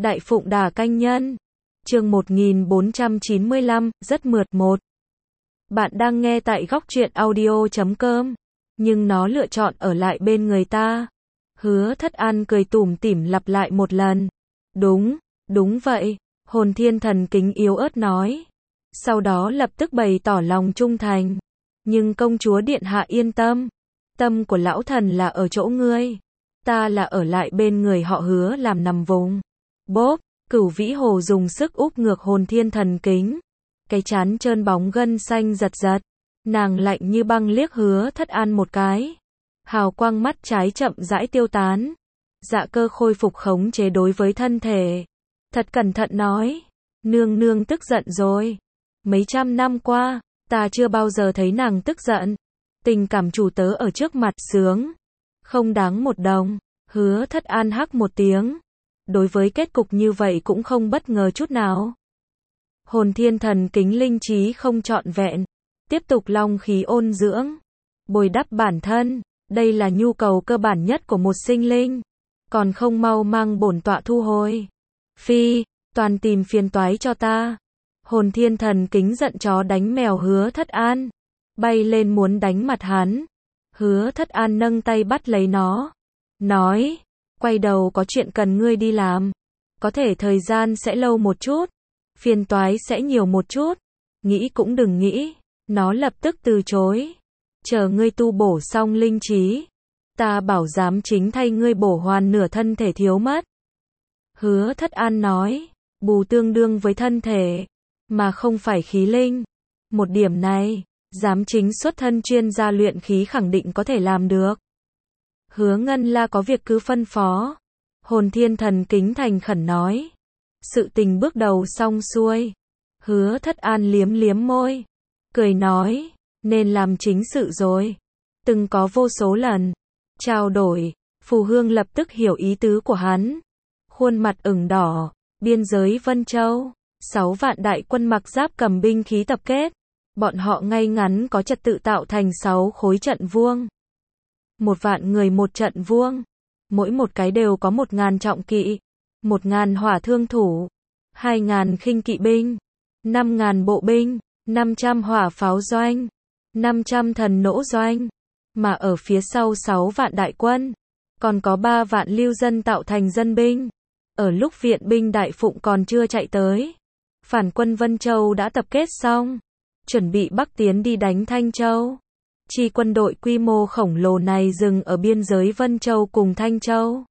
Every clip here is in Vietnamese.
Đại Phụng Đà Canh Nhân. Chương 1495, rất mượt một. Bạn đang nghe tại góc truyện audio.com, nhưng nó lựa chọn ở lại bên người ta. Hứa Thất An cười tủm tỉm lặp lại một lần. Đúng vậy, Hồn Thiên Thần Kính yếu ớt nói. Sau đó lập tức bày tỏ lòng trung thành. Nhưng công chúa điện hạ yên tâm. Tâm của lão thần là ở chỗ ngươi. Ta là ở lại bên người họ Hứa làm nằm vùng. Bốp, Cửu Vĩ Hồ dùng sức úp ngược Hồn Thiên Thần Kính. Cái trán trơn bóng gân xanh giật giật. Nàng lạnh như băng liếc Hứa Thất An một cái. Hào quang mắt trái chậm rãi tiêu tán. Dạ cơ khôi phục khống chế đối với thân thể. Thật cẩn thận nói. Nương tức giận rồi. Mấy trăm năm qua, ta chưa bao giờ thấy nàng tức giận. Tình cảm chủ tớ ở trước mặt sướng. Không đáng một đồng. Hứa Thất An hắc một tiếng. Đối với kết cục như vậy cũng không bất ngờ chút nào. Hồn Thiên Thần Kính linh trí không trọn vẹn. Tiếp tục long khí ôn dưỡng. Bồi đắp bản thân. Đây là nhu cầu cơ bản nhất của một sinh linh. Còn không mau mang bổn tọa thu hồi. Phi, toàn tìm phiền toái cho ta. Hồn Thiên Thần Kính giận chó đánh mèo Hứa Thất An. Bay lên muốn đánh mặt hắn. Hứa Thất An nâng tay bắt lấy nó. Nói, quay đầu có chuyện cần ngươi đi làm. Có thể thời gian sẽ lâu một chút. Phiền toái sẽ nhiều một chút. Nghĩ cũng đừng nghĩ. Nó lập tức từ chối. Chờ ngươi tu bổ xong linh trí. Ta bảo giám chính thay ngươi bổ hoàn nửa thân thể thiếu mất. Hứa Thất An nói, bù tương đương với thân thể, mà không phải khí linh. Một điểm này, giám chính xuất thân chuyên gia luyện khí khẳng định có thể làm được. Hứa Ngân La có việc cứ phân phó. Hồn Thiên Thần Kính thành khẩn nói. Sự tình bước đầu xong xuôi. Hứa Thất An liếm môi. Cười nói, nên làm chính sự rồi. Từng có vô số lần trao đổi. Phù Hương lập tức hiểu ý tứ của hắn. Khuôn mặt ửng đỏ. Biên giới Vân Châu. 6 vạn đại quân mặc giáp cầm binh khí tập kết. Bọn họ ngay ngắn có trật tự tạo thành 6 khối trận vuông. 1 vạn người một trận vuông. Mỗi một cái đều có 1.000 trọng kỵ. 1.000 hỏa thương thủ. 2.000 khinh kỵ binh. 5.000 bộ binh. 500 hỏa pháo doanh. 500 thần nỗ doanh. Mà ở phía sau 6 vạn đại quân. Còn có 3 vạn lưu dân tạo thành dân binh. Ở lúc viện binh Đại Phụng còn chưa chạy tới. Phản quân Vân Châu đã tập kết xong. Chuẩn bị bắc tiến đi đánh Thanh Châu. Chi quân đội quy mô khổng lồ này dừng ở biên giới Vân Châu cùng Thanh Châu.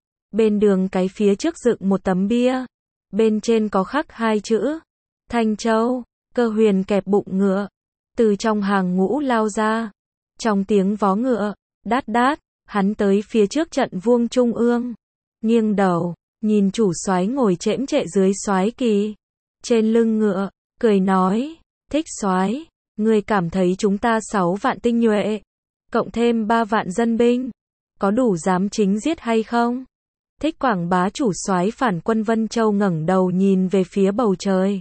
Bên đường cái phía trước dựng một tấm bia. Bên trên có khắc 2 chữ. Thanh Châu. Cơ Huyền kẹp bụng ngựa. Từ trong hàng ngũ lao ra. Trong tiếng vó ngựa. Đát. Hắn tới phía trước trận vuông trung ương. Nghiêng đầu. Nhìn chủ soái ngồi chễm chệ dưới soái kỳ. Trên lưng ngựa. Cười nói. Thích soái. Ngươi cảm thấy chúng ta 6 vạn tinh nhuệ. Cộng thêm 3 vạn dân binh. Có đủ dám chính giết hay không? Thích Quảng Bá chủ soái phản quân Vân Châu ngẩng đầu nhìn về phía bầu trời.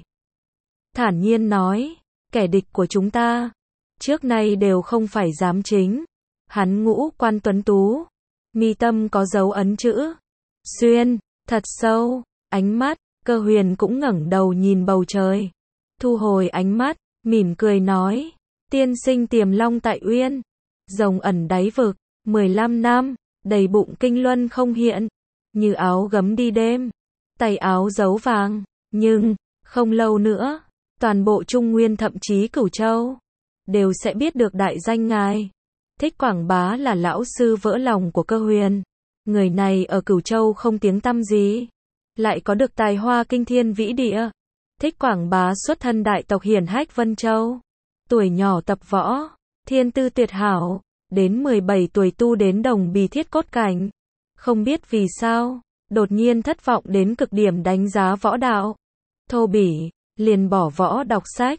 Thản nhiên nói. Kẻ địch của chúng ta. Trước nay đều không phải dám chính. Hắn ngũ quan tuấn tú. Mi tâm có dấu ấn chữ. Xuyên. Thật sâu. Ánh mắt. Cơ Huyền cũng ngẩng đầu nhìn bầu trời. Thu hồi ánh mắt. Mỉm cười nói. Tiên sinh tiềm long tại uyên. Rồng ẩn đáy vực. 15 năm. Đầy bụng kinh luân không hiện. Như áo gấm đi đêm. Tay áo dấu vàng. Nhưng, không lâu nữa. Toàn bộ Trung Nguyên thậm chí Cửu Châu. Đều sẽ biết được đại danh ngài. Thích Quảng Bá là lão sư vỡ lòng của Cơ Huyền. Người này ở Cửu Châu không tiếng tăm gì. Lại có được tài hoa kinh thiên vĩ địa. Thích Quảng Bá xuất thân đại tộc hiển hách Vân Châu. Tuổi nhỏ tập võ. Thiên tư tuyệt hảo. Đến 17 tuổi tu đến đồng bì thiết cốt cảnh. Không biết vì sao. Đột nhiên thất vọng đến cực điểm đánh giá võ đạo. Thô bỉ. Liền bỏ võ đọc sách.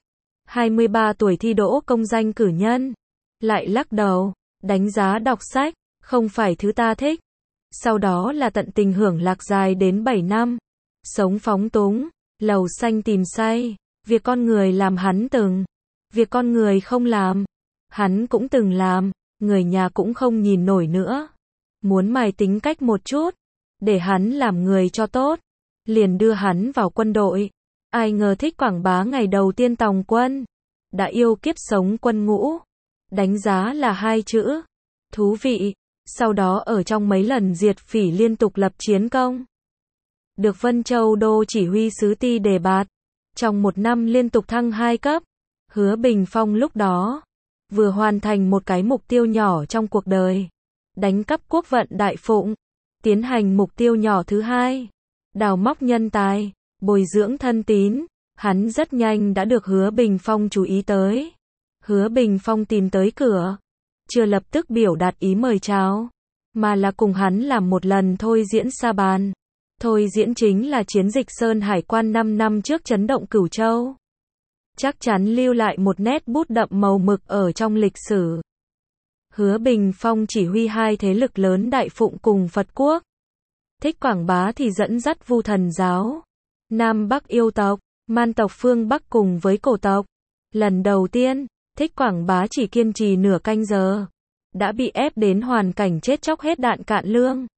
23 tuổi thi đỗ công danh cử nhân. Lại lắc đầu. Đánh giá đọc sách. Không phải thứ ta thích. Sau đó là tận tình hưởng lạc dài đến 7 năm. Sống phóng túng. Lầu xanh tìm say. Việc con người làm hắn từng. Việc con người không làm. Hắn cũng từng làm. Người nhà cũng không nhìn nổi nữa. Muốn mài tính cách một chút. Để hắn làm người cho tốt. liền đưa hắn vào quân đội. Ai ngờ Thích Quảng Bá ngày đầu tiên tòng quân, đã yêu kiếp sống quân ngũ. Đánh giá là 2 chữ. Thú vị. Sau đó ở trong mấy lần diệt phỉ liên tục lập chiến công. Được Vân Châu Đô chỉ huy sứ ti đề bạt. Trong 1 năm liên tục thăng 2 cấp. Hứa Bình Phong lúc đó vừa hoàn thành một cái mục tiêu nhỏ trong cuộc đời. Đánh cắp quốc vận Đại Phụng. Tiến hành mục tiêu nhỏ thứ 2. Đào móc nhân tài, bồi dưỡng thân tín. Hắn rất nhanh đã được Hứa Bình Phong chú ý tới. Hứa Bình Phong tìm tới cửa. Chưa lập tức biểu đạt ý mời chào, mà là cùng hắn làm một lần thôi diễn sa bàn. Thôi diễn chính là chiến dịch Sơn Hải Quan 5 năm trước chấn động Cửu Châu. Chắc chắn lưu lại một nét bút đậm màu mực ở trong lịch sử. Hứa Bình Phong chỉ huy 2 thế lực lớn Đại Phụng cùng Phật Quốc. Thích Quảng Bá thì dẫn dắt Vu Thần giáo, Nam Bắc yêu tộc, Man tộc phương Bắc cùng với cổ tộc. Lần đầu tiên, Thích Quảng Bá chỉ kiên trì nửa canh giờ, đã bị ép đến hoàn cảnh chết chóc hết đạn cạn lương.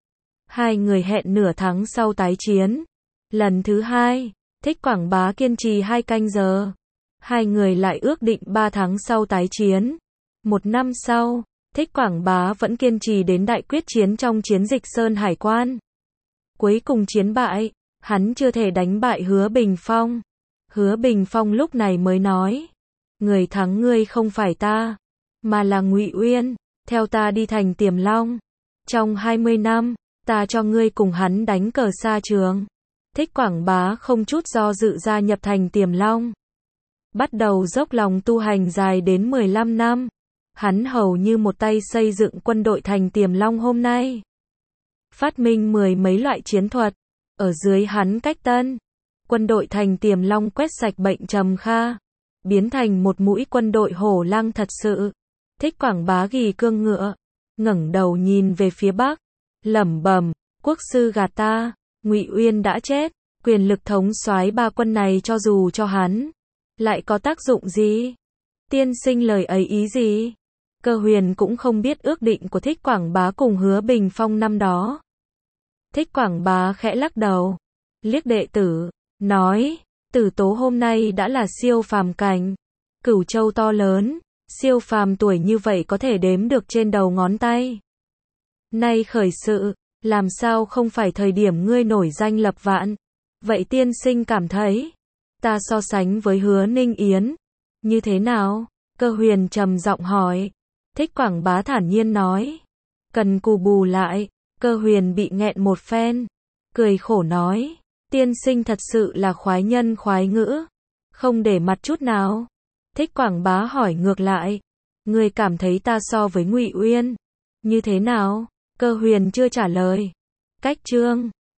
2 người hẹn nửa tháng sau tái chiến. Lần thứ 2, Thích Quảng Bá kiên trì 2 canh giờ. 2 người lại ước định 3 tháng sau tái chiến. 1 năm sau, Thích Quảng Bá vẫn kiên trì đến đại quyết chiến trong chiến dịch Sơn Hải Quan. Cuối cùng chiến bại, hắn chưa thể đánh bại Hứa Bình Phong. Hứa Bình Phong lúc này mới nói, người thắng ngươi không phải ta, mà là Ngụy Uyên, theo ta đi thành Tiềm Long. Trong 20 năm, ta cho ngươi cùng hắn đánh cờ xa trường. Thích Quảng Bá không chút do dự gia nhập thành Tiềm Long. Bắt đầu dốc lòng tu hành dài đến 15 năm. Hắn hầu như một tay xây dựng quân đội thành Tiềm Long hôm nay. Phát minh 10 mấy loại chiến thuật. Ở dưới hắn cách tân, quân đội thành Tiềm Long quét sạch bệnh trầm kha, biến thành một mũi quân đội hổ lang thật sự. Thích Quảng Bá gì cương ngựa, ngẩng đầu nhìn về phía bắc, lẩm bẩm, quốc sư gạt ta, Ngụy Uyên đã chết, quyền lực thống soái 3 quân này cho dù cho hắn, lại có tác dụng gì? Tiên sinh lời ấy ý gì? Cơ Huyền cũng không biết ước định của Thích Quảng Bá cùng Hứa Bình Phong năm đó. Thích Quảng Bá khẽ lắc đầu, liếc đệ tử, nói, Tử Tố hôm nay đã là siêu phàm cảnh, Cửu Châu to lớn, siêu phàm tuổi như vậy có thể đếm được trên đầu ngón tay. Nay khởi sự, làm sao không phải thời điểm ngươi nổi danh lập vạn? Vậy tiên sinh cảm thấy, ta so sánh với Hứa Ninh Yến, như thế nào? Cơ Huyền trầm giọng hỏi. Thích Quảng Bá thản nhiên nói, cần cù bù lại. Cơ Huyền bị nghẹn một phen, cười khổ nói, tiên sinh thật sự là khoái nhân khoái ngữ, không để mặt chút nào. Thích Quảng Bá hỏi ngược lại, ngươi cảm thấy ta so với Ngụy Uyên như thế nào? Cơ Huyền chưa trả lời. Cách chương